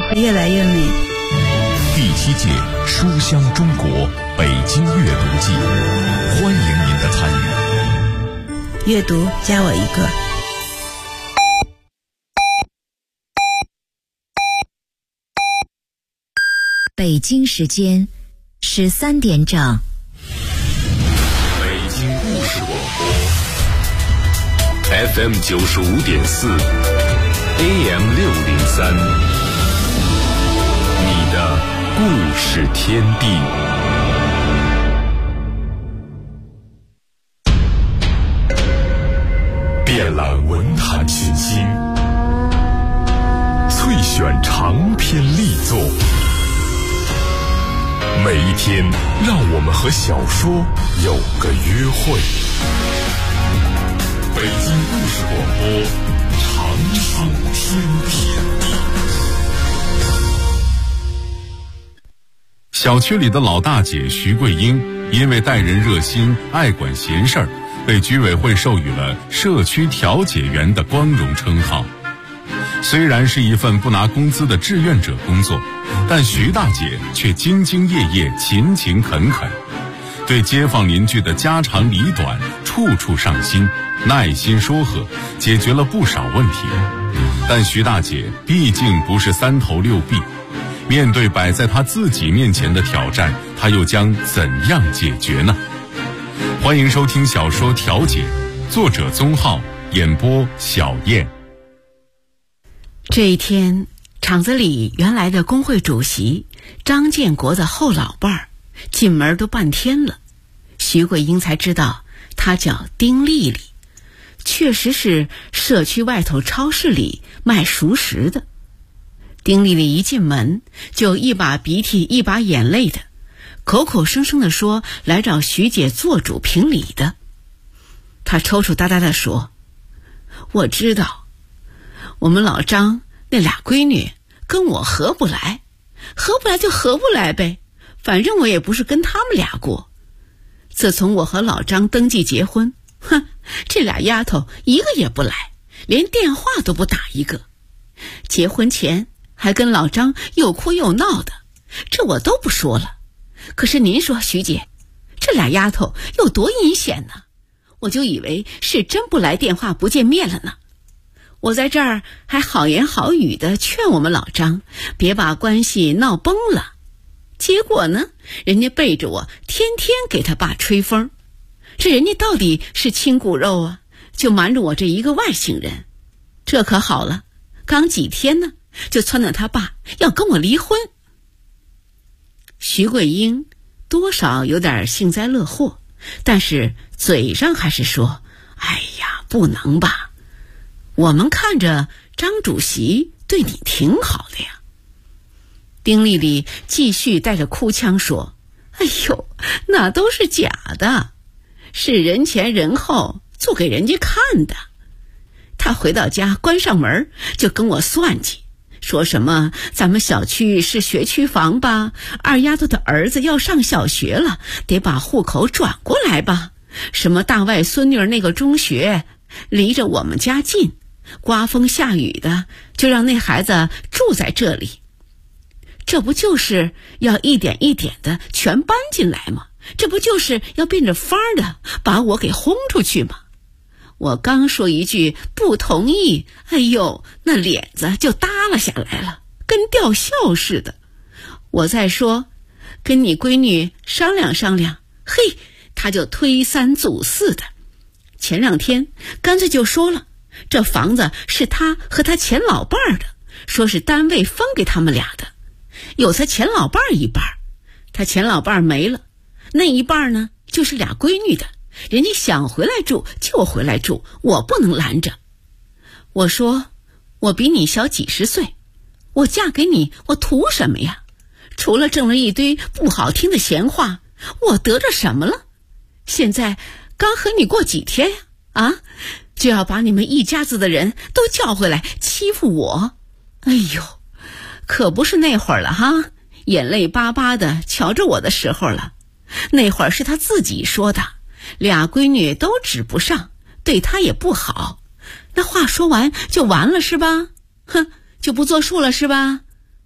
越来越美。 第7届书香中国北京阅读季，欢迎您的参与。 阅读加我一个。 北京时间13点整。 北京故事广播 FM 95.4 AM 603，你的故事天地。遍览文坛群星，萃选长篇力作。每一天，让我们和小说有个约会。北京故事广播，长寿天地。小区里的老大姐徐桂英，因为待人热心、爱管闲事儿，被居委会授予了社区调解员的光荣称号。虽然是一份不拿工资的志愿者工作，但徐大姐却兢兢业业、勤勤恳恳，对街坊邻居的家长里短处处上心，耐心说和，解决了不少问题。但徐大姐毕竟不是三头六臂，面对摆在她自己面前的挑战，她又将怎样解决呢？欢迎收听小说《调解》，作者宗浩，演播小燕。 这一天，厂子里原来的工会主席张建国的后老伴儿进门都半天了，徐桂英才知道他叫丁丽丽，确实是社区外头超市里卖熟食的。丁丽丽一进门就一把鼻涕一把眼泪的，口口声声地说来找徐姐做主评理的。她抽抽搭搭地说：“我知道我们老张那俩闺女跟我合不来，合不来就合不来呗，反正我也不是跟他们俩过。自从我和老张登记结婚，这俩丫头一个也不来，连电话都不打一个。结婚前还跟老张又哭又闹的，这我都不说了。可是您说徐姐，这俩丫头有多阴险呢？我就以为是真不来电话不见面了呢。我在这儿还好言好语的劝我们老张别把关系闹崩了，结果呢，人家背着我天天给他爸吹风。这人家到底是亲骨肉啊，就瞒着我这一个外姓人。这可好了，刚几天呢，就撺掇他爸要跟我离婚。徐桂英多少有点幸灾乐祸，但是嘴上还是说：“哎呀，不能吧，我们看着张主席对你挺好的呀。”丁丽丽继续带着哭腔说：“哎呦，那都是假的，是人前人后做给人家看的。”她回到家关上门就跟我算计，说什么咱们小区是学区房吧，二丫头的儿子要上小学了，得把户口转过来吧，什么大外孙女那个中学离着我们家近，刮风下雨的就让那孩子住在这里。这不就是要一点一点的全搬进来吗？这不就是要变着法儿的把我给轰出去吗？我刚说一句不同意，哎呦，那脸子就耷拉下来了，跟吊孝似的。我再说跟你闺女商量商量，嘿，她就推三阻四的。前2天干脆就说了，这房子是他和他前老伴儿的，说是单位分给他们俩的，有他前老伴儿一半，他前老伴儿没了，那一半呢就是俩闺女的，人家想回来住就回来住，我不能拦着。我说我比你小几十岁，我嫁给你我图什么呀？除了挣了一堆不好听的闲话，我得着什么了？现在刚和你过几天呀，就要把你们一家子的人都叫回来欺负我。哎呦，可不是那会儿了哈，眼泪巴巴的瞧着我的时候了。那会儿是他自己说的，俩闺女都指不上，对他也不好。那话说完就完了是吧？就不作数了是吧？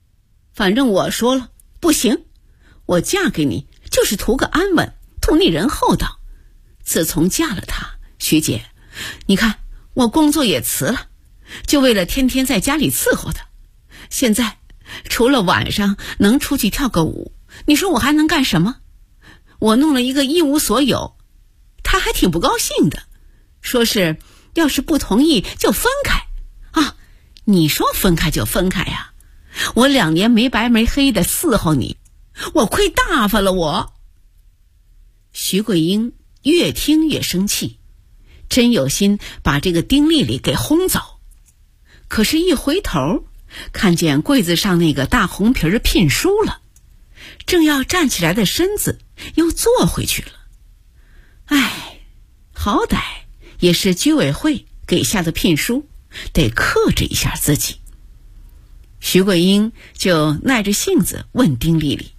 反正我说了，不行，我嫁给你就是图个安稳，图你人厚道。自从嫁了他，徐姐，你看我工作也辞了，就为了天天在家里伺候他。现在除了晚上能出去跳个舞，你说我还能干什么？我弄了一个一无所有，他还挺不高兴的，说是要是不同意就分开啊。你说分开就分开呀，我2年没白没黑的伺候你，我亏大发了我。徐桂英越听越生气，真有心把这个丁丽丽给轰走，可是一回头看见柜子上那个大红皮儿聘书了，正要站起来的身子又坐回去了。哎，好歹也是居委会给下的聘书，得克制一下自己。徐桂英就耐着性子问丁丽丽：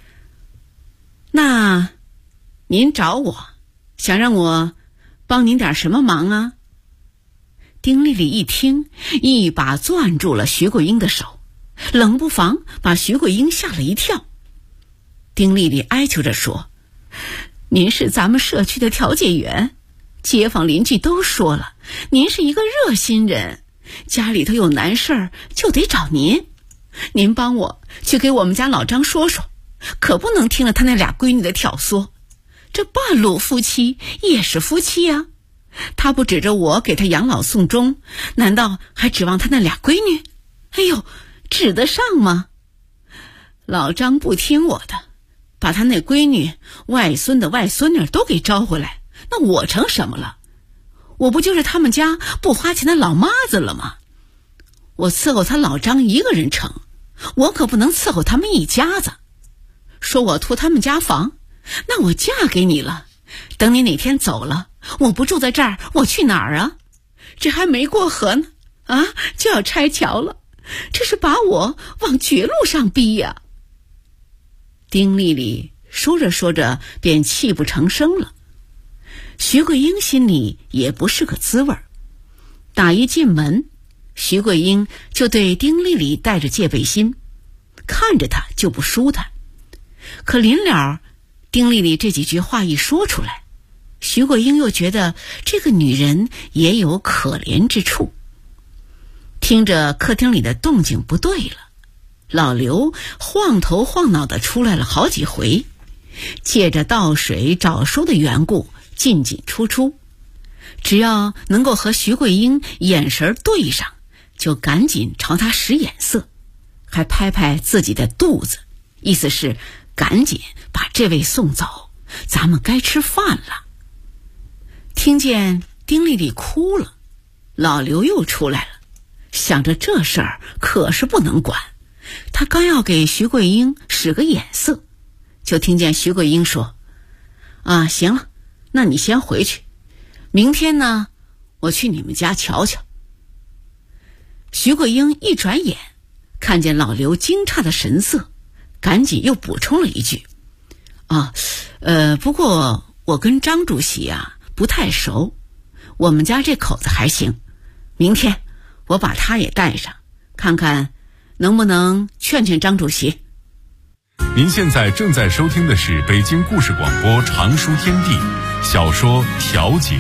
那您找我想让我帮您点什么忙啊？丁丽丽一听，一把攥住了徐桂英的手，冷不防把徐桂英吓了一跳。丁丽丽哀求着说：您是咱们社区的调解员，街坊邻居都说了，您是一个热心人，家里头有难事儿就得找您，您帮我去给我们家老张说说，可不能听了他那俩闺女的挑唆，这半路夫妻也是夫妻啊，他不指着我给他养老送终，难道还指望他那俩闺女？哎呦，指得上吗？老张不听我的，把他那闺女、外孙的外孙女都给招回来，那我成什么了？我不就是他们家不花钱的老妈子了吗？我伺候他老张一个人成，我可不能伺候他们一家子。说我图他们家房，那我嫁给你了，等你哪天走了，我不住在这儿，我去哪儿啊？这还没过河呢，啊，就要拆桥了，这是把我往绝路上逼呀。丁丽丽说着说着便泣不成声了。徐桂英心里也不是个滋味儿，打一进门，徐桂英就对丁丽丽带着戒备心，看着她就不舒坦。可临了，丁丽丽这几句话一说出来，徐桂英又觉得这个女人也有可怜之处。听着客厅里的动静不对了，老刘晃头晃脑的出来了好几回，借着倒水找书的缘故进进出出，只要能够和徐桂英眼神对上，就赶紧朝她使眼色，还拍拍自己的肚子，意思是赶紧把这位送走，咱们该吃饭了。听见丁丽丽哭了，老刘又出来了，想着这事儿可是不能管，他刚要给徐桂英使个眼色，就听见徐桂英说：啊，行了，那你先回去，明天呢，我去你们家瞧瞧。徐桂英一转眼看见老刘惊诧的神色，赶紧又补充了一句：啊，不过我跟张主席啊不太熟，我们家这口子还行，明天我把他也带上，看看能不能劝劝张主席。 您现在正在收听的是北京故事广播常书天地小说《调解》。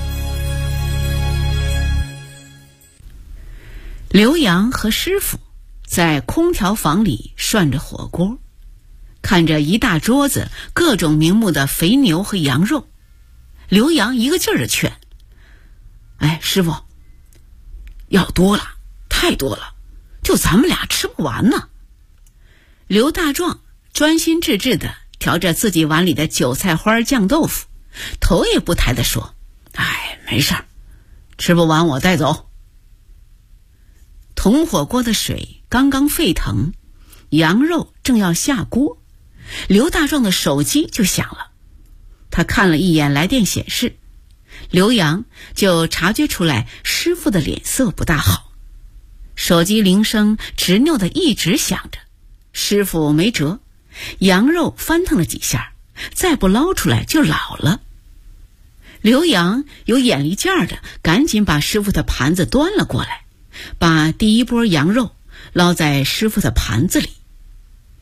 刘洋和师傅在空调房里涮着火锅，看着一大桌子各种名目的肥牛和羊肉，刘洋一个劲儿的劝：哎，师傅，要多了，太多了，就咱们俩吃不完呢。刘大壮专心致志地调着自己碗里的韭菜花酱豆腐，头也不抬地说：哎，没事儿，吃不完我带走。铜火锅的水刚刚沸腾，羊肉正要下锅，刘大壮的手机就响了。他看了一眼来电显示，刘洋就察觉出来师傅的脸色不大好。手机铃声执拗地一直响着，师傅没辙，羊肉翻腾了几下，再不捞出来就老了。刘洋有眼力劲儿的赶紧把师傅的盘子端了过来，把第一波羊肉捞在师傅的盘子里，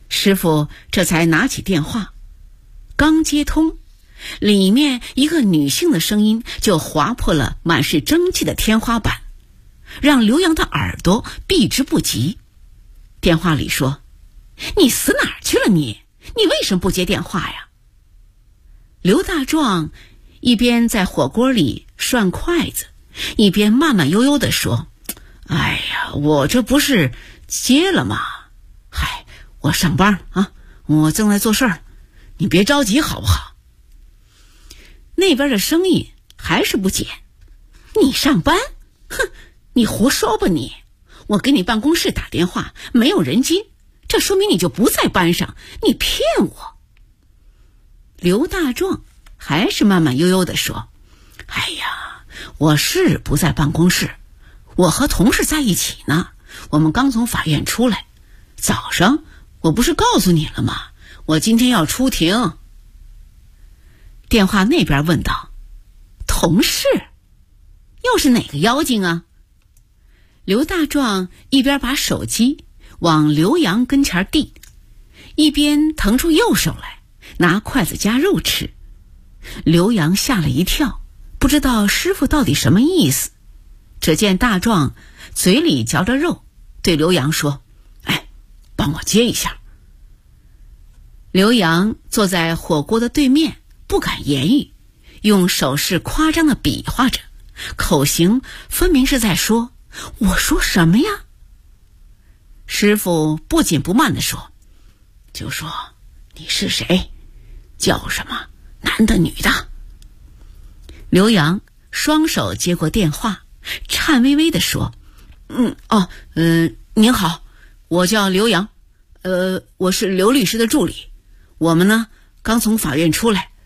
师傅这才拿起电话，刚接通，里面一个女性的声音就划破了满是蒸汽的天花板，让刘洋的耳朵避之不及。电话里说：“你死哪儿去了你为什么不接电话呀？”刘大壮一边在火锅里涮筷子，一边慢慢悠悠地说：“哎呀，我这不是接了吗？嗨，我上班啊，我正在做事儿，你别着急好不好？”那边的声音还是不解：“你上班？哼，你胡说吧你！我给你办公室打电话，没有人接，这说明你就不在班上，你骗我！”刘大壮还是慢慢悠悠地说：“哎呀，我是不在办公室，我和同事在一起呢，我们刚从法院出来。早上我不是告诉你了吗？我今天要出庭。”电话那边问道：“同事？又是哪个妖精啊？”刘大壮一边把手机往刘洋跟前递，一边腾出右手来拿筷子夹肉吃。刘洋吓了一跳，不知道师傅到底什么意思。只见大壮嘴里嚼着肉，对刘洋说：“哎，帮我接一下。”刘洋坐在火锅的对面，不敢言语，用手势夸张地比划着，口型分明是在说：“我说什么呀？”师傅不紧不慢地说：“就说你是谁，叫什么，男的女的。”刘洋双手接过电话，颤巍巍地说：“您好，我叫刘洋，我是刘律师的助理，我们呢刚从法院出来，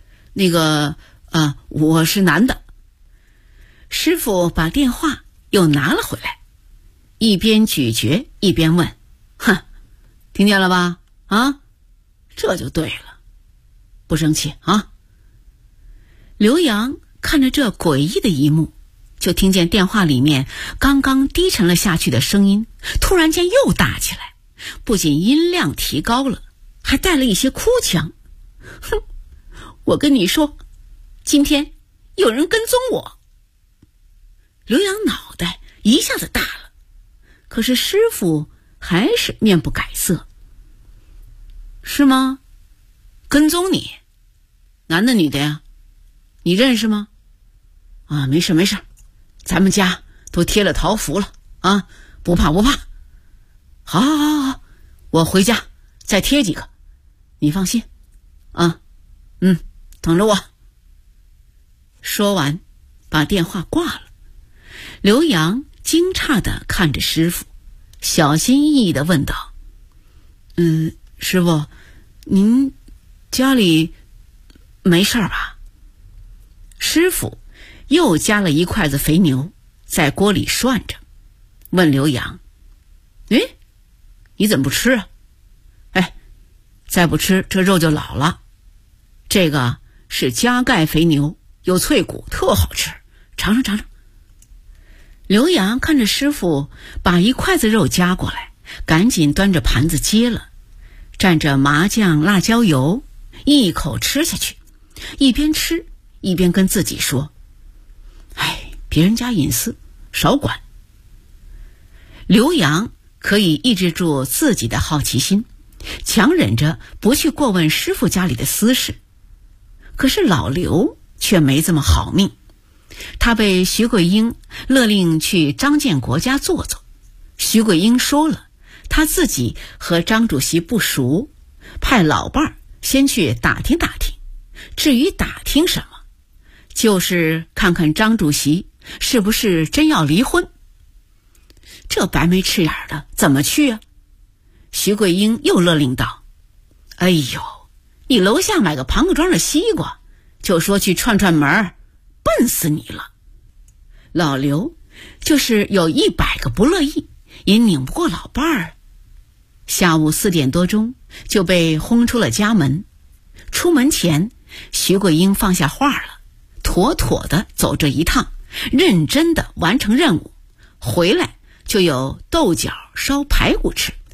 我是男的。”师傅把电话又拿了回来，一边咀嚼一边问：“哼，听见了吧？啊，这就对了，不生气啊？”刘洋看着这诡异的一幕，就听见电话里面刚刚低沉了下去的声音突然间又大起来，不仅音量提高了，还带了一些哭腔。“哼，我跟你说，今天有人跟踪我。”刘洋脑袋一下子大了，可是师傅还是面不改色。“是吗？跟踪你？男的女的呀？你认识吗？”“啊，没事没事，咱们家都贴了桃符了啊，不怕不怕。好，我回家再贴几个，你放心啊，等着我。”说完把电话挂了。刘洋惊诧地看着师傅，小心翼翼地问道：“师傅，您家里没事吧？”师傅又夹了一筷子肥牛在锅里涮着，问刘洋：“你怎么不吃啊？再不吃这肉就老了。这个是加钙肥牛，有脆骨，特好吃，尝尝尝尝。”刘洋看着师傅把一筷子肉夹过来，赶紧端着盘子接了，蘸着麻酱辣椒油一口吃下去，一边吃一边跟自己说：“别人家隐私少管。”刘洋可以抑制住自己的好奇心，强忍着不去过问师傅家里的私事。可是老刘却没这么好命，他被徐桂英勒令去张建国家坐坐。徐桂英说了，他自己和张主席不熟，派老伴儿先去打听打听，至于打听什么，就是看看张主席是不是真要离婚。这白眉赤眼的怎么去啊？徐桂英又勒令道：“你楼下买个庞各庄的西瓜，就说去串串门，笨死你了。”老刘就是有100个不乐意，也拧不过老伴儿。下午4点多钟就被轰出了家门。出门前，徐桂英放下话了，妥妥的走这一趟，认真的完成任务，回来就有豆角烧排骨吃。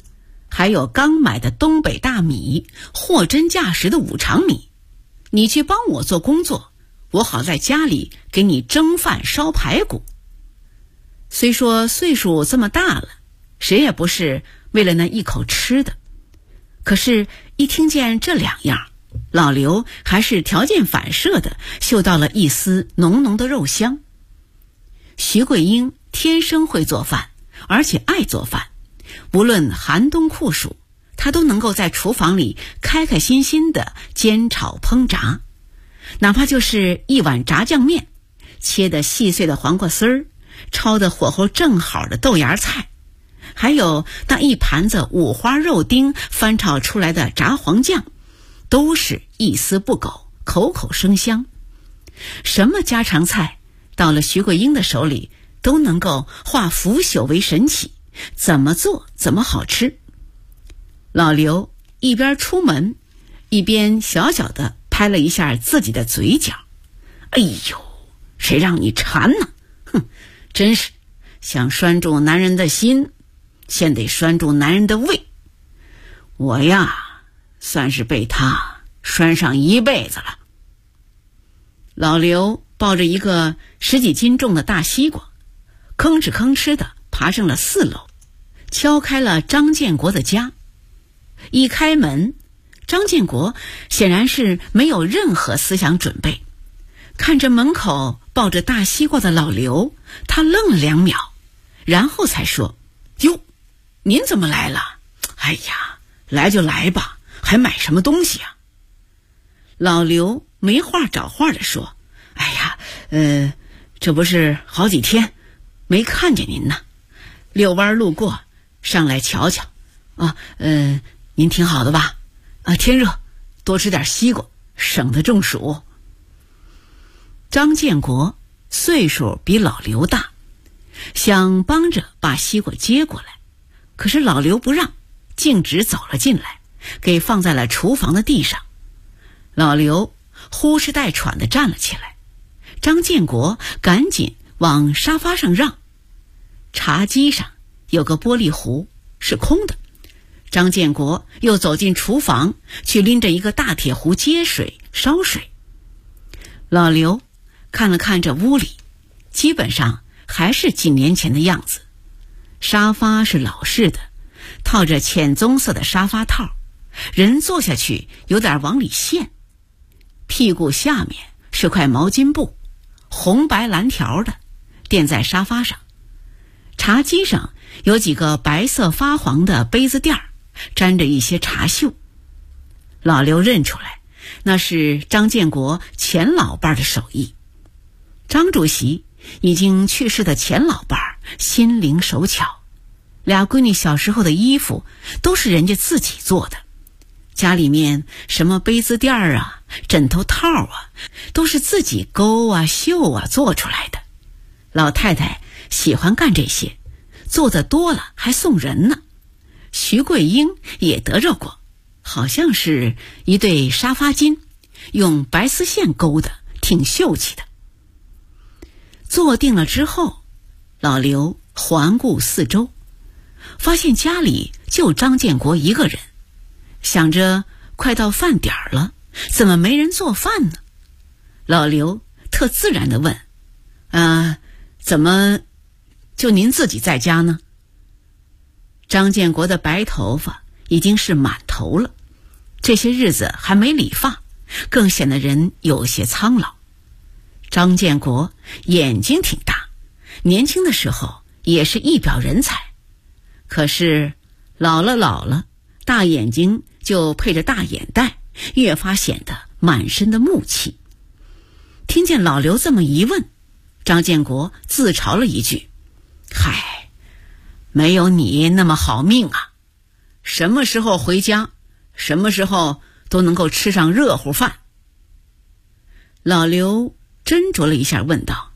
还有刚买的东北大米，货真价实的五常米。你去帮我做工作，我好在家里给你蒸饭烧排骨。虽说岁数这么大了，谁也不是为了那一口吃的，可是一听见这两样，老刘还是条件反射的嗅到了一丝浓浓的肉香。徐桂英天生会做饭，而且爱做饭，无论寒冬酷暑，她都能够在厨房里开开心心的煎炒烹炸。哪怕就是一碗炸酱面，切得细碎的黄瓜丝儿，焯得火候正好的豆芽菜，还有那一盘子五花肉丁翻炒出来的炸黄酱，都是一丝不苟，口口生香。什么家常菜到了徐桂英的手里都能够化腐朽为神奇，怎么做怎么好吃。老刘一边出门一边小小的拍了一下自己的嘴角，哎呦，谁让你馋呢？哼，真是想拴住男人的心，先得拴住男人的胃。我呀，算是被他拴上一辈子了。老刘抱着一个10几斤重的大西瓜，吭哧吭哧的爬上了4楼，敲开了张建国的家。一开门，张建国显然是没有任何思想准备，看着门口抱着大西瓜的老刘，他愣了2秒，然后才说：哟，您怎么来了？哎呀，来就来吧，还买什么东西啊？老刘没话找话地说：哎呀，这不是好几天没看见您呢，遛弯路过上来瞧瞧啊。您挺好的吧？啊，天热，多吃点西瓜，省得中暑。张建国岁数比老刘大，想帮着把西瓜接过来，可是老刘不让，径直走了进来，给放在了厨房的地上。老刘呼哧带喘地站了起来，张建国赶紧往沙发上让。茶几上有个玻璃壶是空的，张建国又走进厨房去拎着一个大铁壶接水烧水。老刘看了看这屋里，基本上还是几年前的样子。沙发是老式的，套着浅棕色的沙发套，人坐下去有点往里陷。屁股下面是块毛巾布，红白蓝条的，垫在沙发上。茶几上有几个白色发黄的杯子垫儿，沾着一些茶锈。老刘认出来，那是张建国前老伴的手艺。张主席已经去世的前老伴心灵手巧，俩闺女小时候的衣服都是人家自己做的，家里面什么杯子垫儿啊、枕头套啊，都是自己钩啊、绣啊做出来的。老太太喜欢干这些，做的多了还送人呢。徐桂英也得着过，好像是一对沙发巾，用白丝线勾的，挺秀气的。坐定了之后，老刘环顾四周，发现家里就张建国一个人，想着快到饭点了，怎么没人做饭呢？老刘特自然地问：怎么就您自己在家呢？张建国的白头发已经是满头了，这些日子还没理发，更显得人有些苍老。张建国眼睛挺大，年轻的时候也是一表人才，可是老了，大眼睛就配着大眼袋，越发显得满身的木气。听见老刘这么一问，张建国自嘲了一句：嗨，没有你那么好命啊，什么时候回家，什么时候都能够吃上热乎饭。老刘斟酌了一下问道：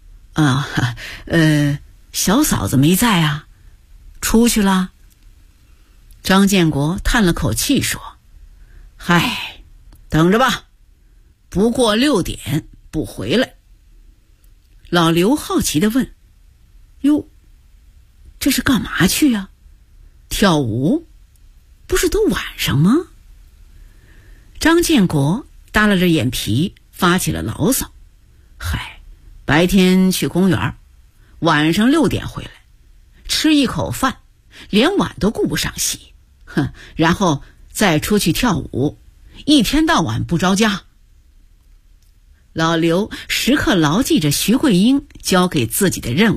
小嫂子没在啊，出去了？张建国叹了口气说：嗨，等着吧，不过6点不回来。老刘好奇地问：哟，这是干嘛去啊？跳舞？ 不是都晚上吗？张建国耷拉着眼皮发起了牢骚，嗨，白天去公园，晚上6点回来，吃一口饭，连碗都顾不上洗，然后再出去跳舞，一天到晚不着家。老刘时刻牢记着徐桂英交给自己的任务。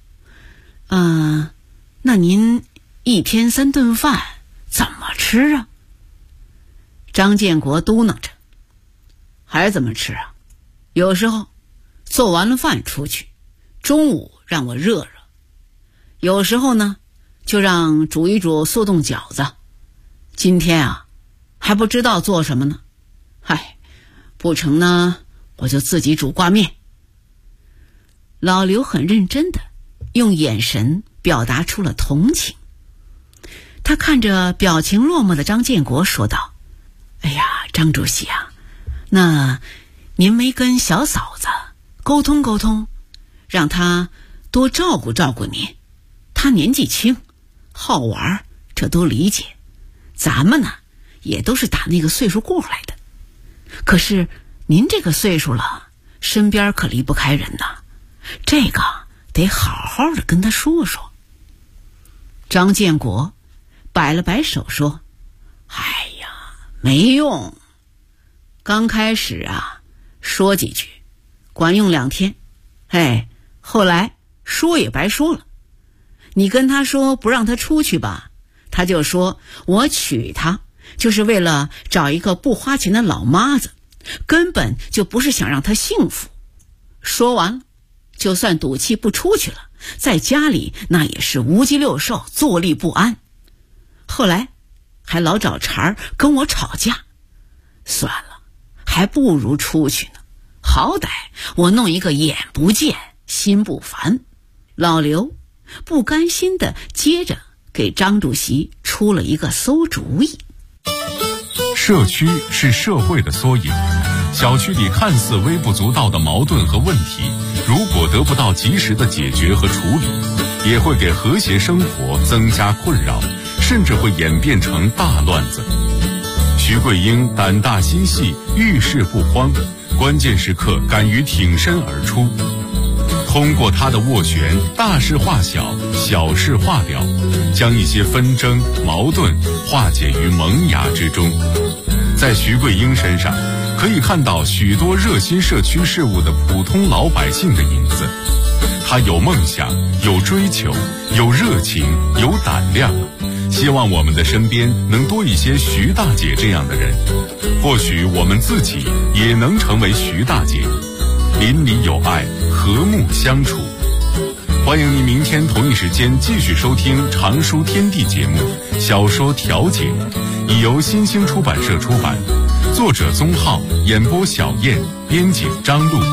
那您1天3顿饭怎么吃啊？张建国嘟囔着。还怎么吃啊？有时候做完了饭出去，中午让我热热，有时候呢就让煮一煮速冻饺子。今天啊还不知道做什么呢，不成呢我就自己煮挂面。老刘很认真的用眼神表达出了同情。他看着表情落寞的张建国说道：哎呀，张主席啊，那您没跟小嫂子沟通沟通，让她多照顾照顾您。她年纪轻，好玩，这都理解。咱们呢也都是打那个岁数过来的，可是您这个岁数了，身边可离不开人呐，这个得好好的跟他说说。张建国摆了摆手说：哎呀，没用，刚开始啊说几句管用2天，后来说也白说了。你跟他说不让他出去吧，他就说我娶她就是为了找一个不花钱的老妈子，根本就不是想让她幸福。说完了，就算赌气不出去了，在家里那也是无鸡六兽，坐立不安。后来还老找茬跟我吵架，算了，还不如出去呢，好歹我弄一个眼不见心不烦。老刘不甘心的接着给张主席出了一个馊主意。 社区是社会的缩影，小区里看似微不足道的矛盾和问题，如果得不到及时的解决和处理，也会给和谐生活增加困扰，甚至会演变成大乱子。徐桂英胆大心细，遇事不慌，关键时刻敢于挺身而出。通过他的斡旋，大事化小，小事化了，将一些纷争矛盾化解于萌芽之中。在徐桂英身上可以看到许多热心社区事务的普通老百姓的影子。他有梦想，有追求，有热情，有胆量。希望我们的身边能多一些徐大姐这样的人，或许我们自己也能成为徐大姐，邻里有爱，和睦相处。欢迎您明天同一时间继续收听常书天地节目《小说调解》，已由新兴出版社出版，作者宗浩，演播小燕，编辑张璐。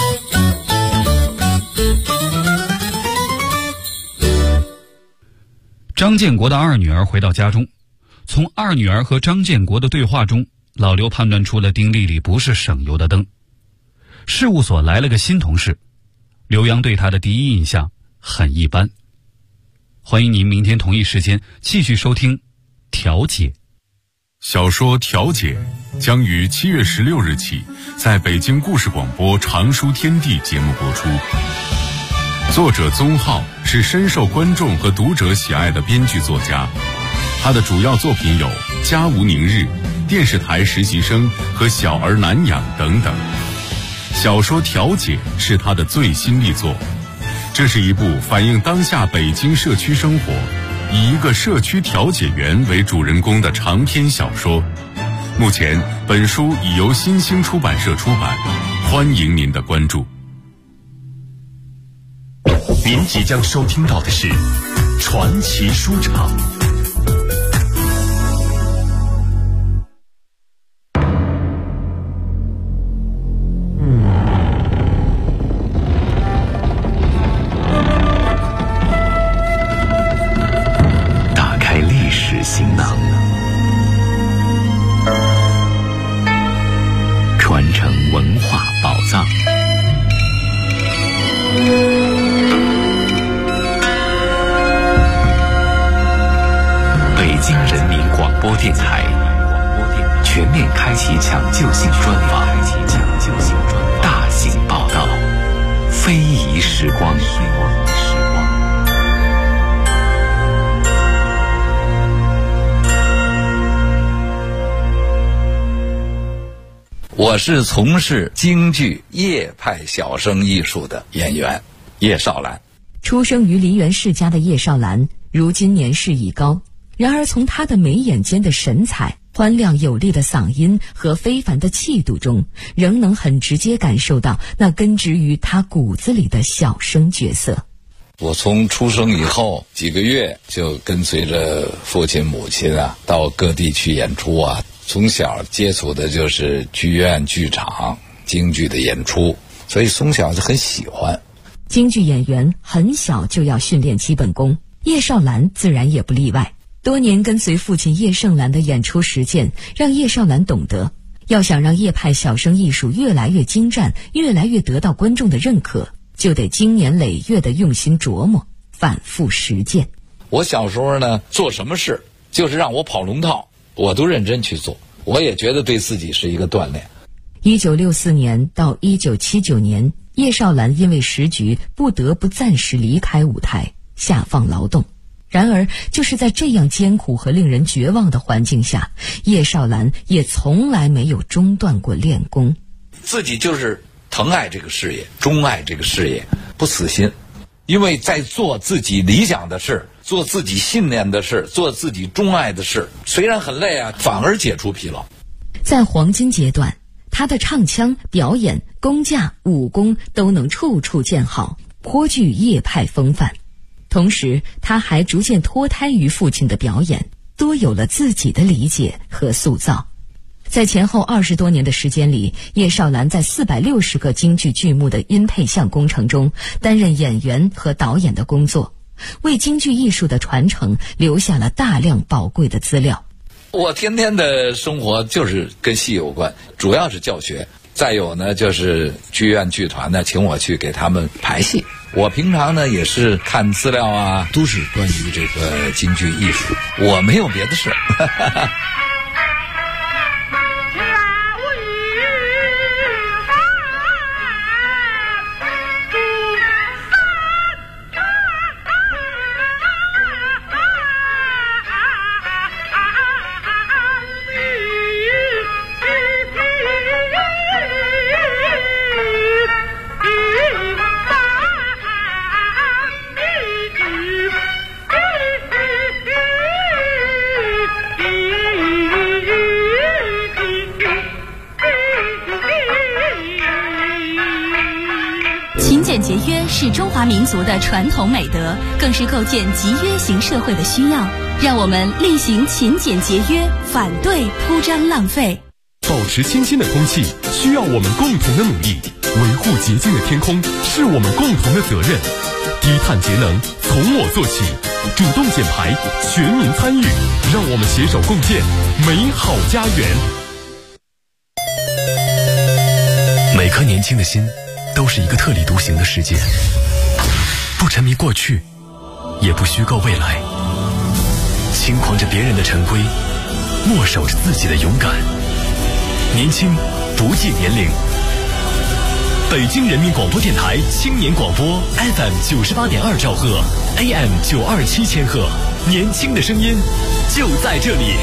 张建国的二女儿回到家中，从二女儿和张建国的对话中，老刘判断出了丁丽丽不是省油的灯。事务所来了个新同事，刘洋对她的第一印象很一般。欢迎您明天同一时间继续收听《调解》。 小说《调解》将于7月16日起在北京故事广播常书天地节目播出。作者宗浩是深受观众和读者喜爱的编剧作家，他的主要作品有《家无宁日》、电视台实习生和小儿难养等等。小说《调解》是他的最新力作，这是一部反映当下北京社区生活，以一个社区调解员为主人公的长篇小说。目前本书已由新兴出版社出版，欢迎您的关注。 您即将收听到的是传奇书场。打开历史行囊，传承文化宝藏。 台全面开启抢救性专访，大型报道，非遗时光。 我是从事京剧叶派小生艺术的演员叶绍兰。 出生于梨园世家的叶绍兰，如今年事已高，然而从他的眉眼间的神采、欢亮有力的嗓音和非凡的气度中，仍能很直接感受到那根植于他骨子里的小生角色。 我从出生以后几个月就跟随着父亲母亲到各地去演出从小接触的就是剧院剧场京剧的演出，所以从小就很喜欢。 京剧演员很小就要训练基本功，叶绍兰自然也不例外。多年跟随父亲叶盛兰的演出实践，让叶绍兰懂得，要想让叶派小生艺术越来越精湛，越来越得到观众的认可，就得经年累月的用心琢磨，反复实践。 我小时候呢，做什么事就是让我跑龙套，我都认真去做，我也觉得对自己是一个锻炼。 1964年到1979年，叶绍兰因为时局不得不暂时离开舞台，下放劳动。然而就是在这样艰苦和令人绝望的环境下，叶绍兰也从来没有中断过练功。 自己就是疼爱这个事业，钟爱这个事业，不死心。因为在做自己理想的事，做自己信念的事，做自己钟爱的事，虽然很累反而解除疲劳。 在黄金阶段，他的唱腔、表演、功架、武功都能处处见好，颇具叶派风范。同时他还逐渐脱胎于父亲的表演，多有了自己的理解和塑造。在前后20多年的时间里，叶绍兰在460个京剧剧目的音配像工程中担任演员和导演的工作，为京剧艺术的传承留下了大量宝贵的资料。 我天天的生活就是跟戏有关，主要是教学，再有呢就是剧院剧团呢请我去给他们排戏。我平常呢也是看资料都是关于这个京剧艺术，我没有别的事。 勤俭节约是中华民族的传统美德，更是构建集约型社会的需要。让我们厉行勤俭节约，反对铺张浪费。 保持清新的空气需要我们共同的努力，维护洁净的天空是我们共同的责任。低碳节能从我做起，主动减排，全民参与，让我们携手共建美好家园。每颗年轻的心都是一个特立独行的世界，不沉迷过去，也不虚构未来，轻狂着别人的陈规，默守着自己的勇敢。年轻不计年龄。北京人民广播电台青年广播 FM 98.2兆赫 AM 927千赫，年轻的声音就在这里。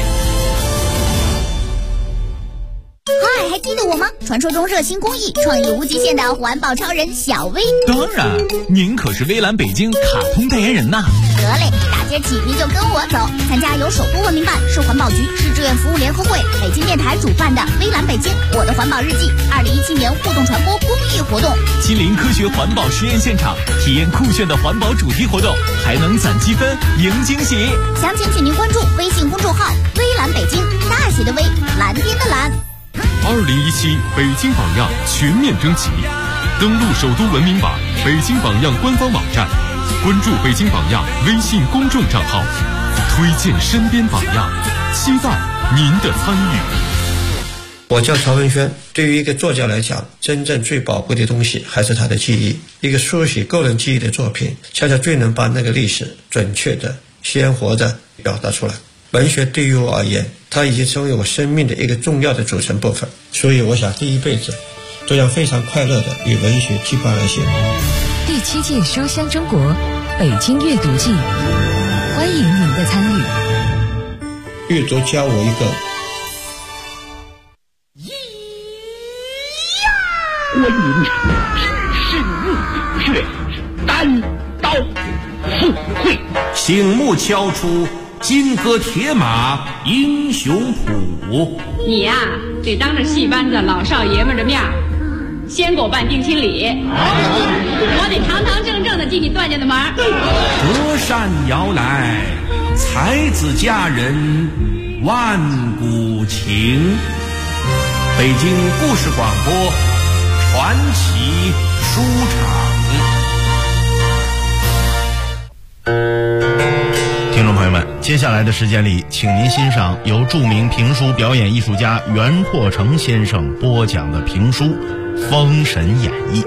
嗨，还记得我吗？传说中热心公益、创意无极限的环保超人小薇。 当然，您可是微蓝北京卡通代言人呐。 得嘞，大街起您就跟我走，参加由首都文明办、市环保局、市志愿服务联合会、北京电台主办的微蓝北京我的环保日记2017年互动传播公益活动， 亲临科学环保实验现场，体验酷炫的环保主题活动，还能攒积分赢惊喜。 详情请您关注微信公众号微蓝北京，大写的微，蓝天的蓝。 2017北京榜样全面征集，登录首都文明榜北京榜样官方网站，关注北京榜样微信公众账号，推荐身边榜样，期待您的参与。 我叫曹文轩。对于一个作家来讲，真正最宝贵的东西还是他的记忆。一个书写个人记忆的作品，恰恰最能把那个历史准确的、鲜活的表达出来。文学对于我而言，它它已经成为我生命的一个重要的组成部分。所以我想第一辈子都要非常快乐的与文学计划来写。 第7届书香中国北京阅读季，欢迎您的参与。 阅读教我一个观音只是日月，单刀赴会， 醒目敲出金戈铁马英雄谱。 你呀，得当着戏班子老少爷们的面先给我办定亲礼，我得堂堂正正的进你段家的门。 隔山遥来，才子佳人万古情。北京故事广播传奇书场。 听众朋友们，接下来的时间里，请您欣赏由著名评书表演艺术家袁拓成先生播讲的评书《封神演义》。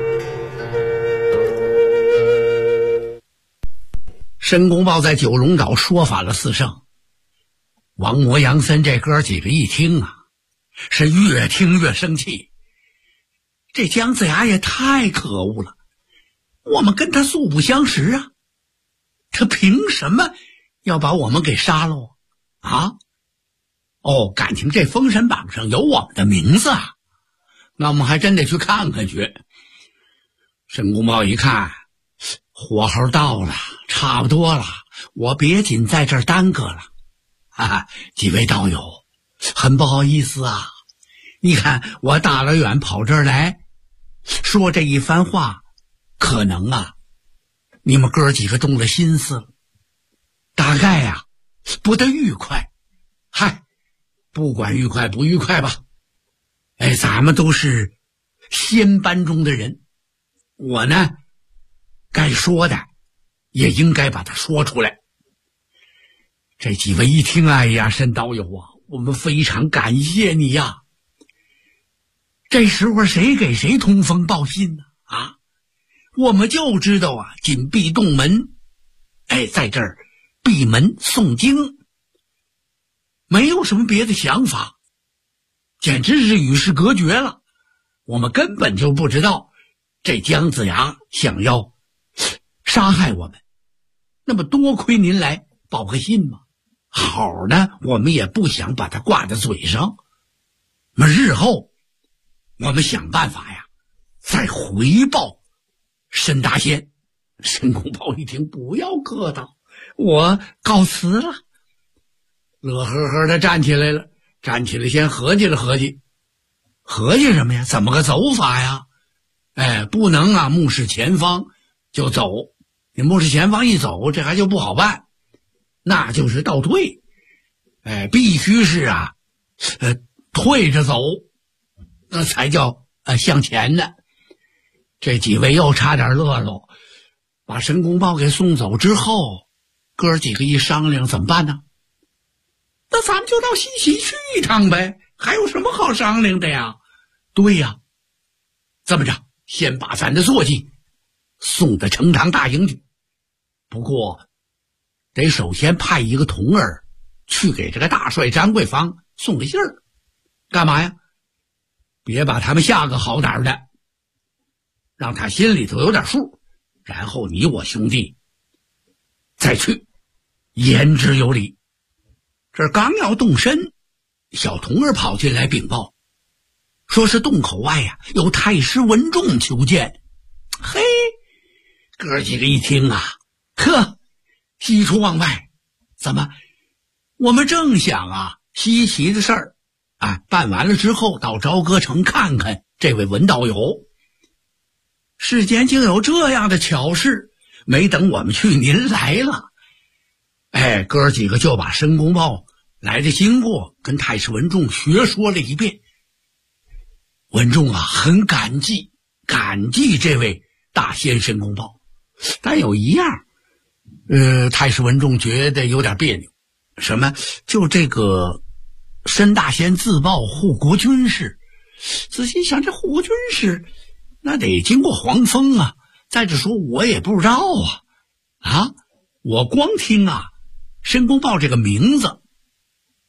申公豹在九龙岛说法了4圣，王模杨森这哥几个一听啊，是越听越生气。这姜子牙也太可恶了，我们跟他素不相识啊，他凭什么要把我们给杀了啊？哦，感情这封神榜上有我们的名字啊，那我们还真得去看看去。申公豹一看火候到了，差不多了，我别仅在这儿耽搁了啊！几位道友，很不好意思啊，你看我大老远跑这儿来说这一番话，可能啊你们哥几个动了心思了，大概呀不得愉快。嗨，不管愉快不愉快吧，哎，咱们都是仙班中的人，我呢该说的也应该把它说出来。这几位一听，哎呀，申道友啊，我们非常感谢你呀。这时候谁给谁通风报信呢？啊，我们就知道啊，紧闭洞门，哎，在这儿闭门诵经，没有什么别的想法，简直是与世隔绝了。我们根本就不知道这姜子牙想要杀害我们，那么多亏您来报个信嘛。好呢，我们也不想把它挂在嘴上，那么日后我们想办法呀再回报申大仙。申公豹一听，不要客套，我告辞了，乐呵呵的站起来了。站起来先合计了合计，合计什么呀？怎么个走法呀？哎，不能啊目视前方就走，你目视前方一走，这还就不好办，那就是倒退。哎，必须是啊退着走，那才叫向前的。这几位又差点乐喽。把申公豹给送走之后，哥几个一商量，怎么办呢？那咱们就到西岐去一趟呗，还有什么好商量的呀？对呀，这么着，先把咱的坐骑送到成堂大营去。不过得首先派一个童儿去给这个大帅张桂芳送个信儿。干嘛呀？别把他们吓个好歹的，让他心里头有点数，然后你我兄弟再去，言之有理。这刚要动身，小童儿跑进来禀报，说是洞口外呀有太师文仲求见。嘿，哥几个一听啊，呵，喜出望外。怎么？我们正想啊西岐的事儿啊办完了之后，到朝歌城看看这位文道友。世间竟有这样的巧事，没等我们去，您来了。哎，哥几个就把申公豹来的经过跟太师文仲学说了一遍。文仲啊很感激这位大仙申公豹，但有一样太师文仲觉得有点别扭。什么？就这个申大仙自报护国军师，仔细想，这护国军师那得经过黄蜂啊，再者说我也不知道啊，我光听啊申公豹这个名字，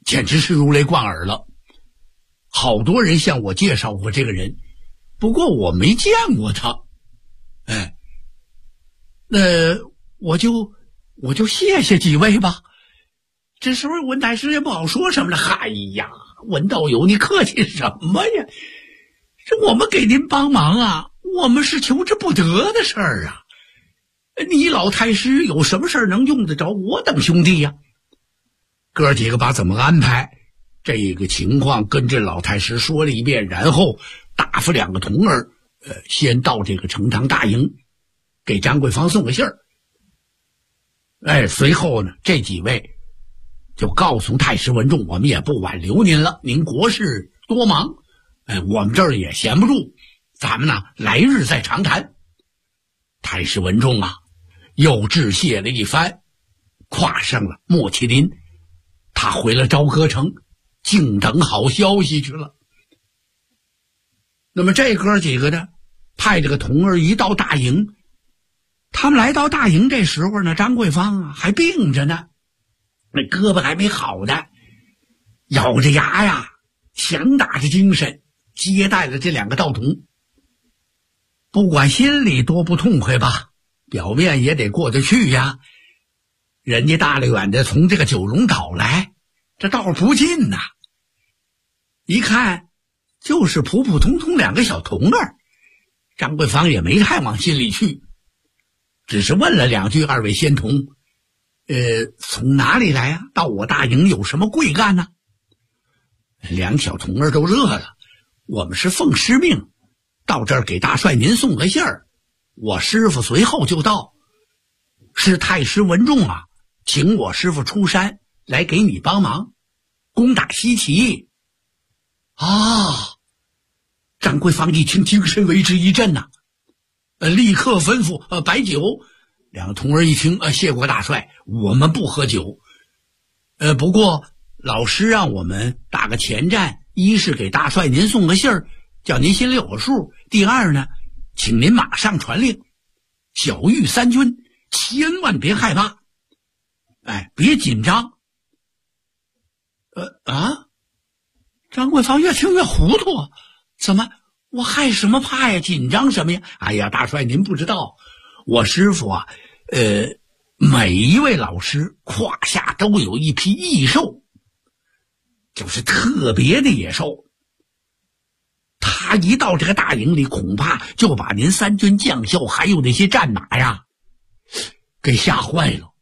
简直是如雷贯耳了。好多人向我介绍过这个人，不过我没见过他。那我就谢谢几位吧。这时候文太师也不好说什么了。哎呀，文道友，你客气什么呀？这我们给您帮忙啊，我们是求之不得的事儿啊。你老太师有什么事儿能用得着我等兄弟呀？哥几个把怎么安排这个情况跟这老太师说了一遍，然后打发2个童儿先到这个成堂大营给张桂芳送个信儿。随后呢，这几位就告诉太师文仲，我们也不挽留您了，您国事多忙，我们这儿也闲不住，咱们呢来日再长谈。太师文仲啊又致谢了一番，跨上了莫麒麟，他回了朝歌城静等好消息去了。那么这哥几个呢，派这个童儿一到大营，他们来到大营这时候呢，张桂芳啊还病着呢，那胳膊还没好呢，咬着牙呀，强打着精神接待了这2个道童。不管心里多不痛快吧，表面也得过得去呀。人家大老远的从这个九龙岛来，这道不近呐。一看就是普普通通2个小童儿，张桂芳也没太往心里去，只是问了2句2位仙童，从哪里来啊？到我大营有什么贵干呢？2小童儿都乐了，我们是奉师命到这儿给大帅您送个信儿，我师傅随后就到，是太师文仲啊请我师傅出山来给你帮忙攻打西岐啊。张桂芳一听，精神为之一振呐，立刻吩咐摆酒。2个童儿一听，谢过大帅，我们不喝酒。不过老师让我们打个前站，一是给大帅您送个信儿，叫您心里有个数；第二呢，请您马上传令，小玉3军千万别害怕，别紧张。张桂芳越听越糊涂啊，怎么我害什么怕呀？紧张什么呀？哎呀，大帅您不知道，我师傅啊，每一位老师胯下都有一匹异兽，就是特别的野兽。他一到这个大营里，恐怕就把您3军将校还有那些战马呀给吓坏了。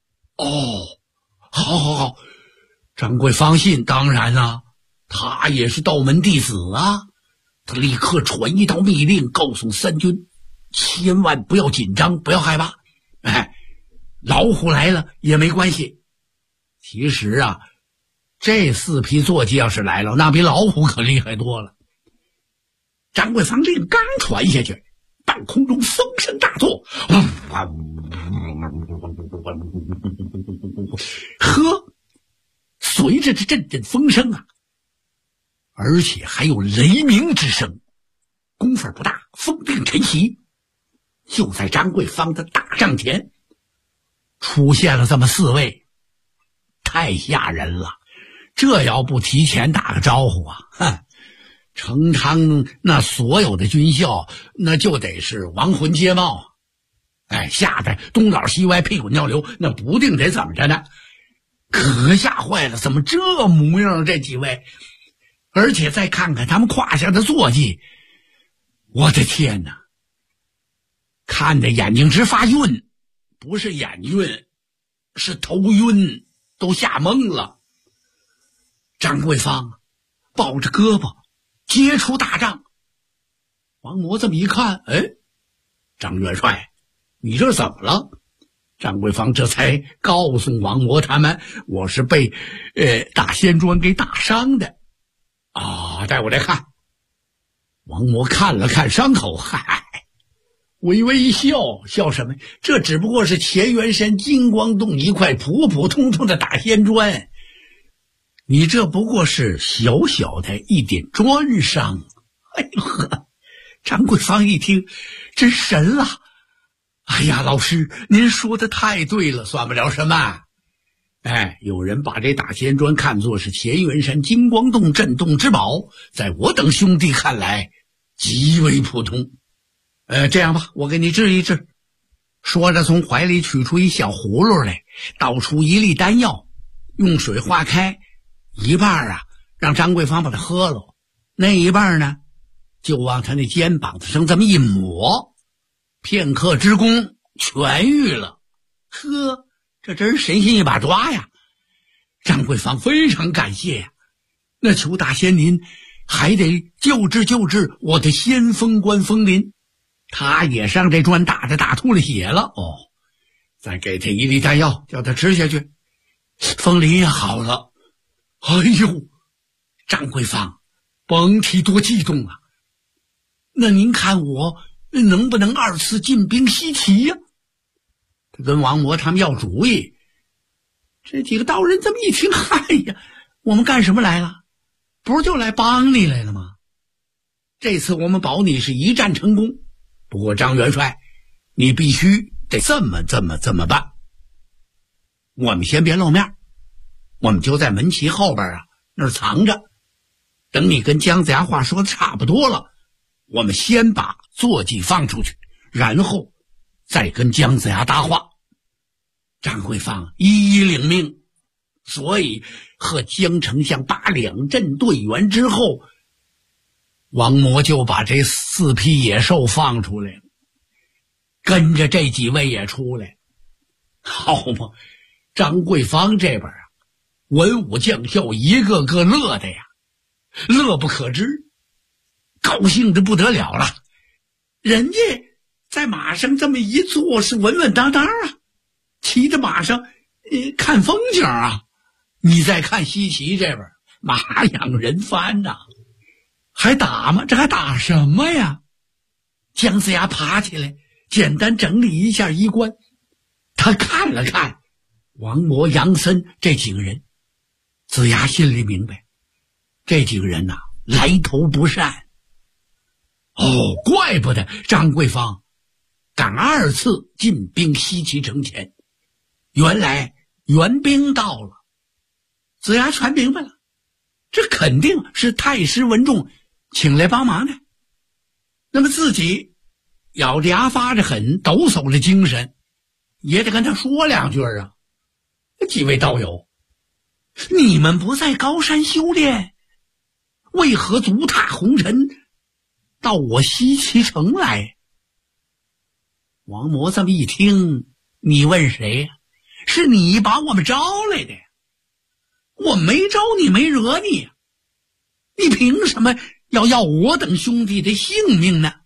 好，张桂芳信，当然啊，他也是道门弟子啊。他立刻传一道密令，告诉3军千万不要紧张，不要害怕，老虎来了也没关系。其实啊，这4匹坐骑要是来了，那比老虎可厉害多了。张桂芳令刚传下去，半空中风声大作，随着这阵阵风声啊，而且还有雷鸣之声，功夫不大，风并晨袭。就在张桂芳的大帐前出现了这么4位，太吓人了。这要不提前打个招呼啊，成昌那所有的军校那就得是亡魂皆冒，吓得东倒西歪，屁滚尿流，那不定得怎么着呢。可吓坏了，怎么这模样这几位？而且再看看他们胯下的坐骑，我的天哪，看得眼睛直发晕，不是眼晕，是头晕，都吓懵了。张桂芳抱着胳膊接出大帐，王模这么一看，张元帅，你这怎么了？张桂芳这才告诉王模他们，我是被大仙砖给打伤的啊！带我来看。王模看了看伤口，微微一笑，笑什么？这只不过是乾元山金光洞一块普普通通的大仙砖，你这不过是小小的一点砖伤。张桂芳一听，真神了！哎呀，老师，您说的太对了，算不了什么。 有人把这大仙砖看作是乾元山金光洞镇洞之宝，在我等兄弟看来极为普通。这样吧，我给你治一治。说着从怀里取出一小葫芦来，倒出一粒丹药，用水化开，一半让张桂芳把它喝了，那一半呢就往他那肩膀子上这么一抹，片刻之功痊愈了。呵，这真是神仙一把抓呀！张桂芳非常感谢呀，那求大仙您还得救治我的先锋官风林，他也上这砖打吐了血了。再给他一粒丹药，叫他吃下去，风林也好了。哎呦，张桂芳甭提多激动啊！那您看我能不能2次进兵西岐呀？他跟王魔他们要主意。这几个道人这么一听，嗨呀，我们干什么来了？不是就来帮你来了吗？这次我们保你是一战成功，不过张元帅，你必须得这么办。我们先别露面，我们就在门旗后边那儿藏着，等你跟姜子牙话说的差不多了，我们先把坐骑放出去，然后再跟姜子牙搭话。张桂芳一一领命，所以和姜丞相把两阵对圆之后，王魔就把这4匹野兽放出来了，跟着这几位也出来。好嘛，张桂芳这边文武将校一个个乐的呀，乐不可支，高兴的不得了了。人家在马上这么一坐，是稳稳当当骑着马上看风景你再看西岐这边，马仰人翻还打吗？这还打什么呀？姜子牙爬起来，简单整理一下衣冠，他看了看王魔、杨森这几个人，子牙心里明白，这几个人来头不善。怪不得张桂芳敢2次进兵西岐城前，原来援兵到了。子牙全明白了，这肯定是太师文仲请来帮忙的。那么自己咬着牙发着狠，抖擞着精神，也得跟他说2句几位道友，你们不在高山修炼，为何足踏红尘到我西岐城来？王魔这么一听，你问谁呀？是你把我们招来的呀，我没招你，没惹你呀，你凭什么要我等兄弟的性命呢？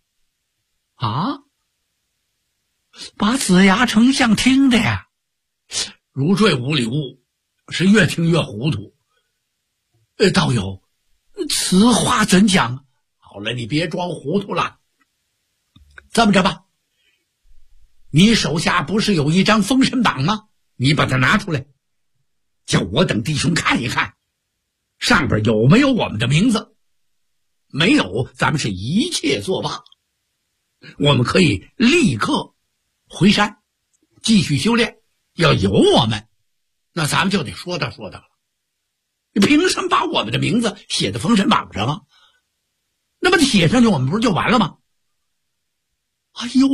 把子牙丞相听的呀如坠五里雾，是越听越糊涂。道友，此话怎讲？好了，你别装糊涂了。这么着吧，你手下不是有一张封神榜吗？你把它拿出来，叫我等弟兄看一看，上边有没有我们的名字？没有，咱们是一切作罢。我们可以立刻回山继续修炼。要有我们，那咱们就得说道了。你凭什么把我们的名字写在封神榜上那么写上去我们不是就完了吗？哎呦，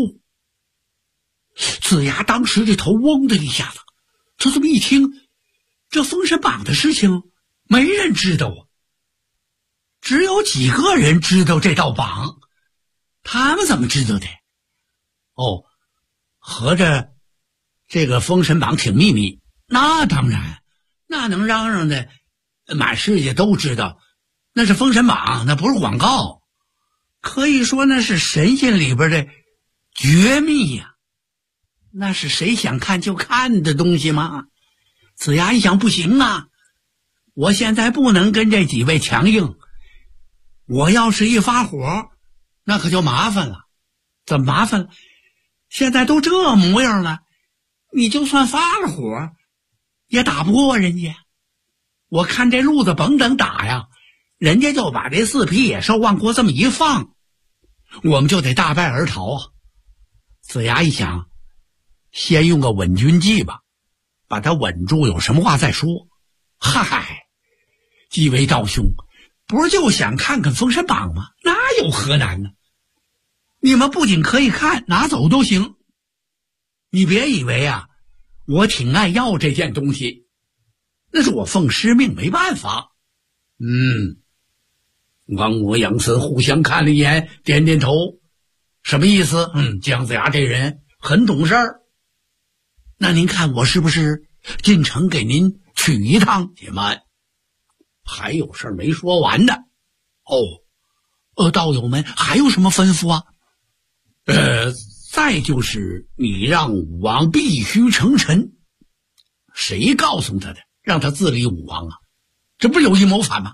子牙当时这头嗡的一下子，就这么一听，这封神榜的事情没人知道只有几个人知道这道榜，他们怎么知道的？合着这个封神榜挺秘密，那当然，那能嚷的满世界都知道，那是封神榜，那不是广告，可以说那是神仙里边的绝密呀，那是谁想看就看的东西吗？子牙一想，不行我现在不能跟这几位强硬，我要是一发火，那可就麻烦了。怎么麻烦了？现在都这模样了，你就算发了火也打不过人家。我看这路子甭等打呀，人家就把这4匹野兽往过这么一放，我们就得大败而逃子牙一想，先用个稳军计吧。 把他稳住，有什么话再说。嗨，几位道兄，不是就想看看《封神榜》吗？那有何难呢？你们不仅可以看，拿走都行。你别以为啊，我挺爱要这件东西，那是我奉师命没办法。王魔杨森互相看了一眼，点点头，什么意思？姜子牙这人很懂事儿。那您看我是不是进城给您取一趟？且慢，还有事儿没说完呢。道友们还有什么吩咐啊？再就是你让武王必须成臣。谁告诉他的？让他自立武王啊？这不有意谋反吗？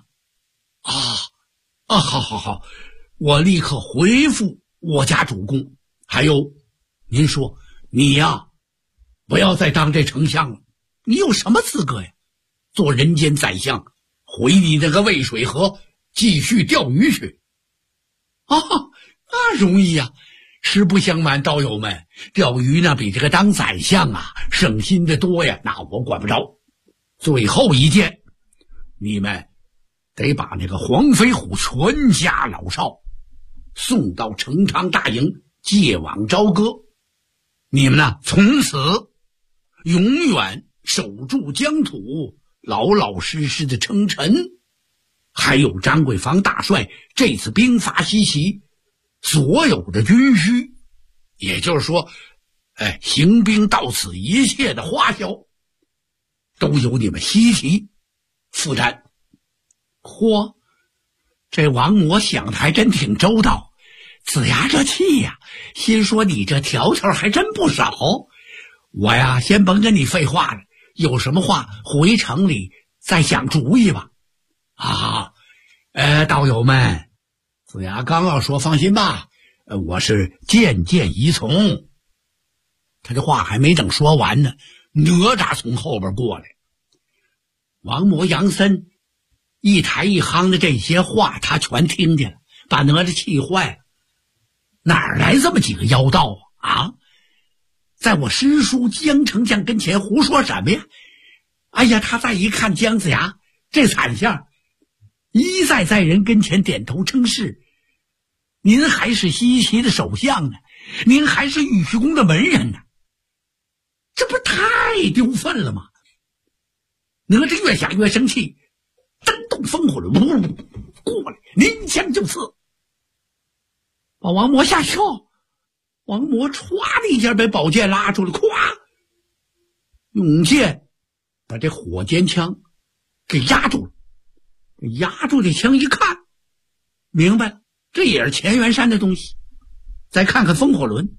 好，我立刻回复我家主公。还有，您说你呀，不要再当这丞相了，你有什么资格呀？做人间宰相，回你那个渭水河继续钓鱼去。那容易呀。实不相瞒，道友们，钓鱼呢比这个当宰相啊省心的多呀，那我管不着。最后一件，你们得把那个黄飞虎全家老少送到成汤大营借往朝歌。你们呢从此永远守住疆土，老老实实的称臣。还有张桂芳大帅这次兵发西岐，所有的军需，也就是说行兵到此一切的花销，都由你们西岐负担。嚯，这王魔想的还真挺周到。子牙这气呀，心说你这条条还真不少。我呀先甭跟你废话了，有什么话回城里再想主意吧。道友们，子牙刚要说放心吧，我是渐渐依从。他这话还没等说完呢，哪吒从后边过来。王魔杨森一抬一夯的这些话他全听见了，把哪吒气坏了。哪儿来这么几个妖道啊？在我师叔姜丞相跟前胡说什么呀？他再一看姜子牙这惨相，一再在人跟前点头称是。您还是西岐的首相呢，您还是玉虚宫的门人呢，这不是太丢份了吗？哪吒越想越生气，蹬动风火轮过来，拎枪就刺，把王魔吓跳。王魔歘的一下被宝剑拉出来，咵，用剑把这火尖枪给压住了。压住这枪一看，明白了，这也是乾元山的东西。再看看风火轮，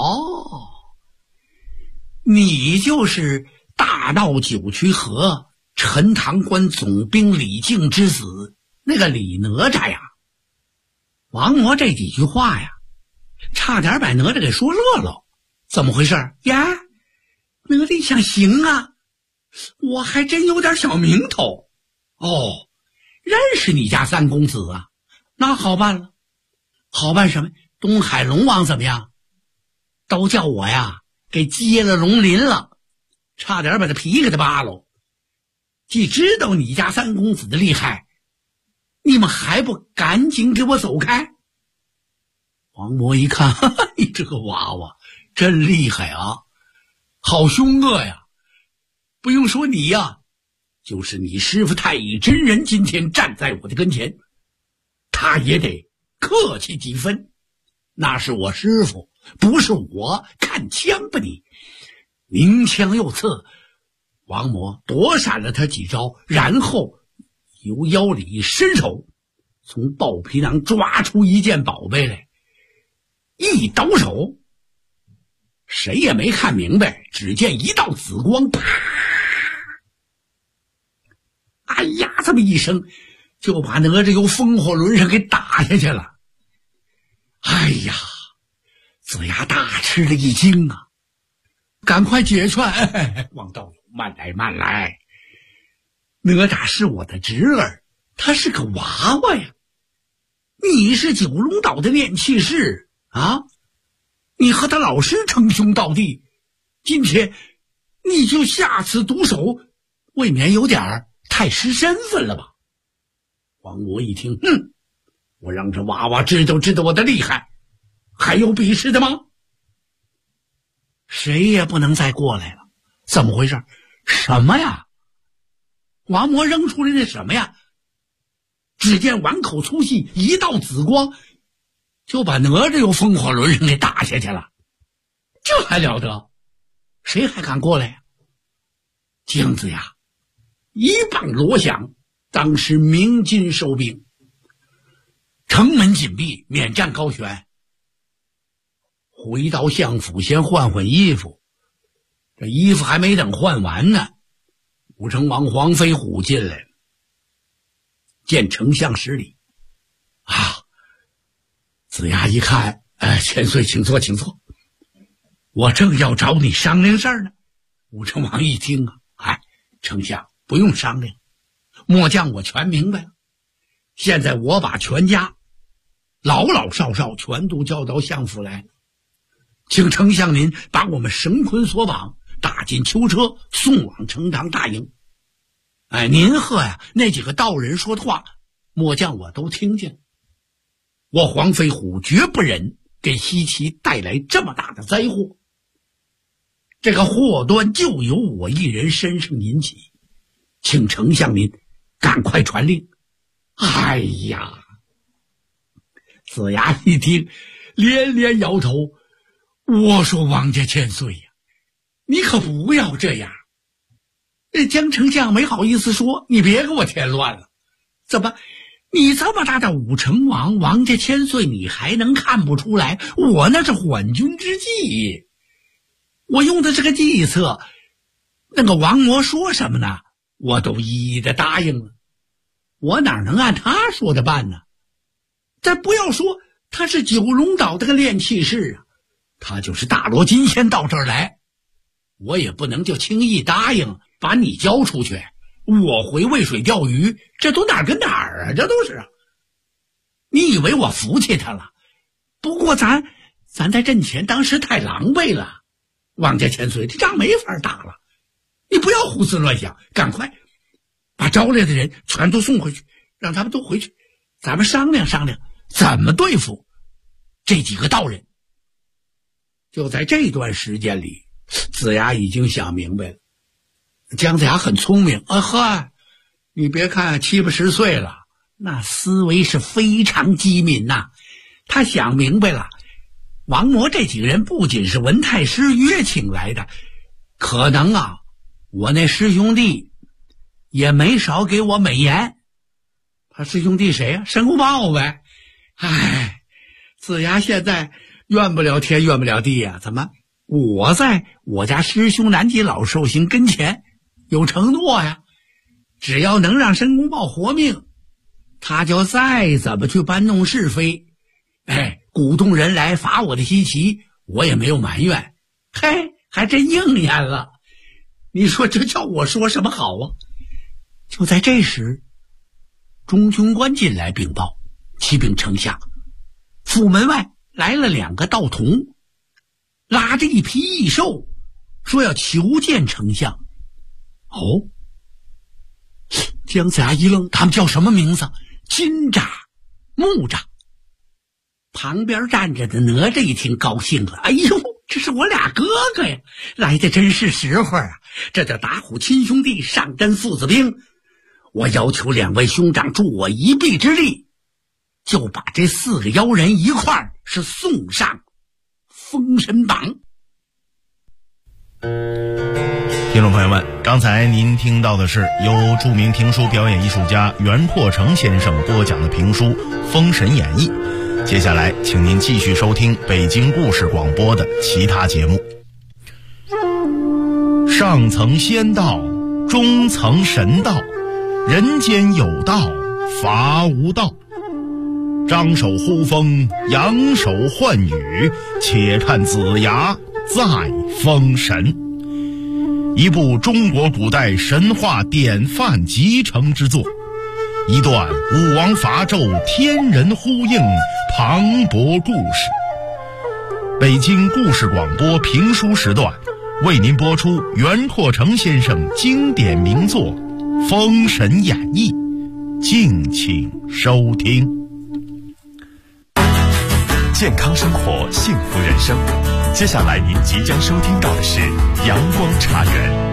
你就是大闹九曲河陈塘关总兵李靖之子那个李哪吒呀。王魔这几句话呀，差点把哪吒给说乐了。怎么回事呀？哪吒想行啊，我还真有点小名头。认识你家三公子啊，那好办了。好办什么？东海龙王怎么样？都叫我呀给接了龙鳞了，差点把他皮给他扒了。既知道你家三公子的厉害，你们还不赶紧给我走开？王魔一看，你这个娃娃真厉害啊，好凶恶呀。不用说你呀，就是你师父太乙真人今天站在我的跟前，他也得客气几分。那是我师父，不是我看枪吧你。鸣枪又刺，王魔躲闪了他几招，然后由腰里伸手从豹皮囊抓出一件宝贝来，一倒手，谁也没看明白，只见一道紫光，啪！这么一声就把哪吒由风火轮上给打下去了。子牙大吃了一惊啊，赶快解劝。王道友慢来慢来，哪吒是我的侄儿，他是个娃娃呀。你是九龙岛的炼气士啊，你和他老师称兄道弟，今天你就下次毒手，未免有点太失身份了吧？王魔一听，我让这娃娃知道我的厉害，还有比试的吗？谁也不能再过来了。怎么回事？什么呀？王魔扔出来的什么呀？只见碗口粗细，一道紫光，就把哪吒由风火轮上给打下去了。这还了得？谁还敢过来呀？姜子牙一棒锣响，当时鸣金收兵，城门紧闭，免战高悬。回到相府先换衣服，这衣服还没等换完呢，武成王黄飞虎进来了，见丞相施礼。子牙一看，千岁请坐请坐，我正要找你商量事儿呢。武成王一听丞相不用商量，末将我全明白了。现在我把全家老老少少全都叫到相府来了，请丞相您把我们绳捆索绑，打进囚车，送往城堂大营。您和那几个道人说的话，末将我都听见了。我黄飞虎绝不忍给西岐带来这么大的灾祸，这个祸端就由我一人身上引起，请丞相您赶快传令。子牙一听，连连摇头。我说王家千岁呀，你可不要这样。姜丞相没好意思说，你别给我添乱了。怎么，你这么大的武成王，王家千岁你还能看不出来？我那是缓军之计，我用的这个计策，那个王魔说什么呢，我都一一的答应了。我哪能按他说的办呢？再不要说他是九龙岛这个炼气士他就是大罗金仙到这儿来，我也不能就轻易答应把你交出去，我回渭水钓鱼，这都哪儿跟哪儿这都是你以为我服气他了？不过咱在阵前当时太狼狈了，王家千岁，这仗没法打了。你不要胡思乱想，赶快把招来的人全都送回去，让他们都回去，咱们商量商量怎么对付这几个道人。就在这段时间里，子牙已经想明白了。姜子牙很聪明你别看70、80岁了，那思维是非常机敏呐。他想明白了，王魔这几个人不仅是文太师约请来的，可能我那师兄弟也没少给我美言。他师兄弟谁申公豹呗。子牙现在怨不了天怨不了地怎么我在我家师兄南极老寿星跟前有承诺只要能让申公豹活命，他就再怎么去搬弄是非，鼓动人来伐我的西岐，我也没有埋怨。还真应验了。你说这叫我说什么好就在这时，中军官进来禀报，启禀丞相，府门外来了2个道童，拉着一匹异兽，说要求见丞相。姜子牙一愣，他们叫什么名字？金吒、木吒。旁边站着的哪吒一听高兴了，这是我俩哥哥呀，来的真是时候这叫打虎亲兄弟，上阵父子兵。我要求2位兄长助我一臂之力，就把这4个妖人一块儿是送上封神榜。 听众朋友们，刚才您听到的是由著名评书表演艺术家袁拓成先生播讲的评书《封神演义》。接下来请您继续收听北京故事广播的其他节目。上层仙道，中层神道，人间有道，伐无道。张手呼风，扬手唤雨，且看子牙再封神。一部中国古代神话典范集成之作，一段武王伐纣天人呼应磅礴故事。北京故事广播评书时段为您播出袁阔成先生经典名作《封神演义》，敬请收听。 健康生活，幸福人生。接下来您即将收听到的是阳光茶园。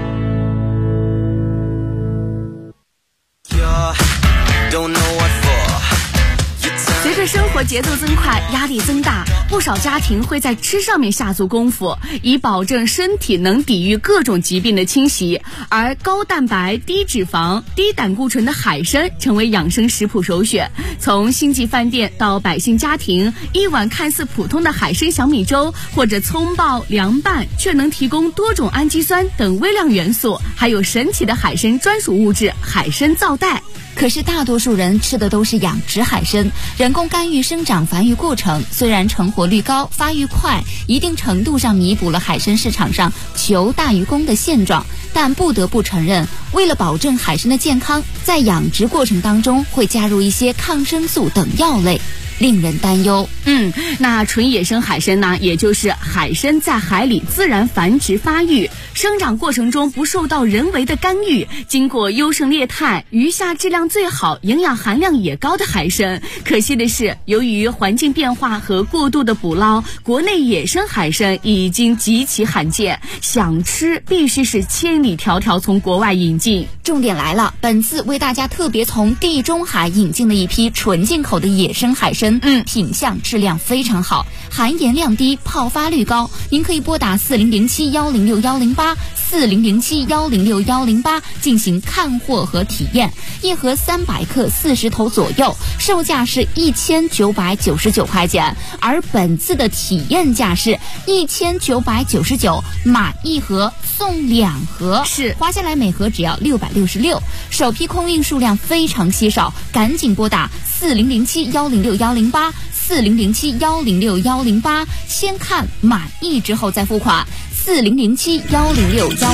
随着生活节奏增快，压力增大，不少家庭会在吃上面下足功夫，以保证身体能抵御各种疾病的侵袭。而高蛋白、低脂肪、低胆固醇的海参成为养生食谱首选。从星级饭店到百姓家庭，一碗看似普通的海参小米粥，或者葱爆、凉拌，却能提供多种氨基酸等微量元素，还有神奇的海参专属物质海参皂带。 可是大多数人吃的都是养殖海参，人工干预生长繁育过程，虽然成活率高、发育快，一定程度上弥补了海参市场上求大于供的现状，但不得不承认，为了保证海参的健康，在养殖过程当中会加入一些抗生素等药类，令人担忧。 那纯野生海参呢，也就是海参在海里自然繁殖发育，生长过程中不受到人为的干预，经过优胜劣汰，鱼虾质量最好、营养含量也高的海参。可惜的是，由于环境变化和过度的捕捞，国内野生海参已经极其罕见，想吃必须是千里迢迢从国外引进。 重点来了，本次为大家特别从地中海引进的一批纯进口的野生海参，品相质量非常好，含盐量低，泡发率高。您可以拨打4007106108 4007106108进行看货和体验，一盒300克40头左右，售价是1999块钱，而本次的体验价是1999，买一盒送2盒， 是划下来每盒只要666。首批空运数量非常稀少，赶紧拨打4007106108 4007106108，先看满意之后再付款。4007106108。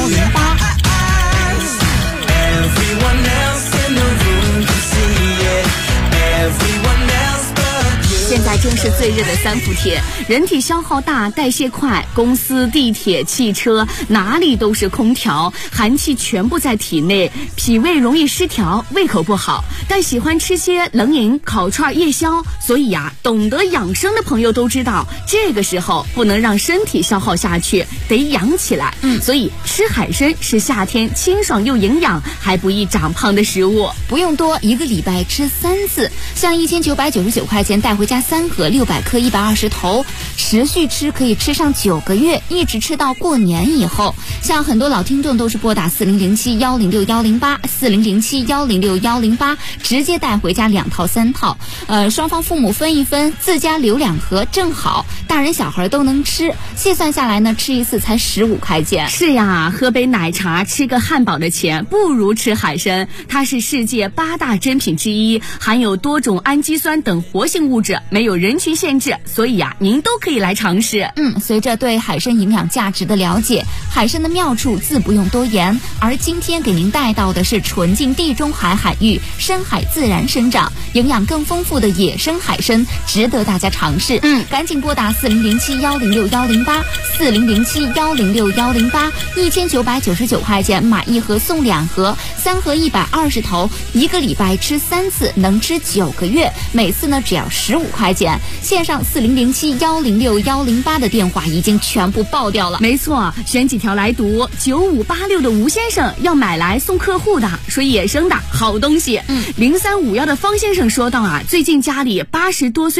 现在正是最热的3伏天，人体消耗大，代谢快，公司、地铁、汽车哪里都是空调，寒气全部在体内，脾胃容易失调，胃口不好。但喜欢吃些冷饮、烤串、夜宵，所以懂得养生的朋友都知道，这个时候不能让身体消耗下去，得养起来。所以吃海参是夏天清爽又营养，还不易长胖的食物。 不用多，1个礼拜吃3次，像1999块钱带回家3盒600克120头，持续吃可以吃上9个月，一直吃到过年以后。像很多老听众都是拨打4007106108 4007106108，直接带回家2套3套，双方父母分一分，自家留2盒正好，大人小孩都能吃。细算下来呢，吃一次才15块钱。 是呀，喝杯奶茶、吃个汉堡的钱不如吃海参，它是世界8大珍品之一，含有多种氨基酸等活性物质，没有人群限制，所以您都可以来尝试。 随着对海参营养价值的了解，海参的妙处自不用多言，而今天给您带到的是纯净地中海海域，深海自然生长，营养更丰富的野生海参，值得大家尝试。赶紧拨打4007106108 4007106108 1999块钱买一盒送2盒，3盒120头，1个礼拜吃3次，能吃9个月，每次呢只要15块钱。线上4007106108的电话已经全部爆掉了。 没错，选几条来读。9586的吴先生要买来送客户的，说野生的好东西。0351的方先生说到最近家里80多岁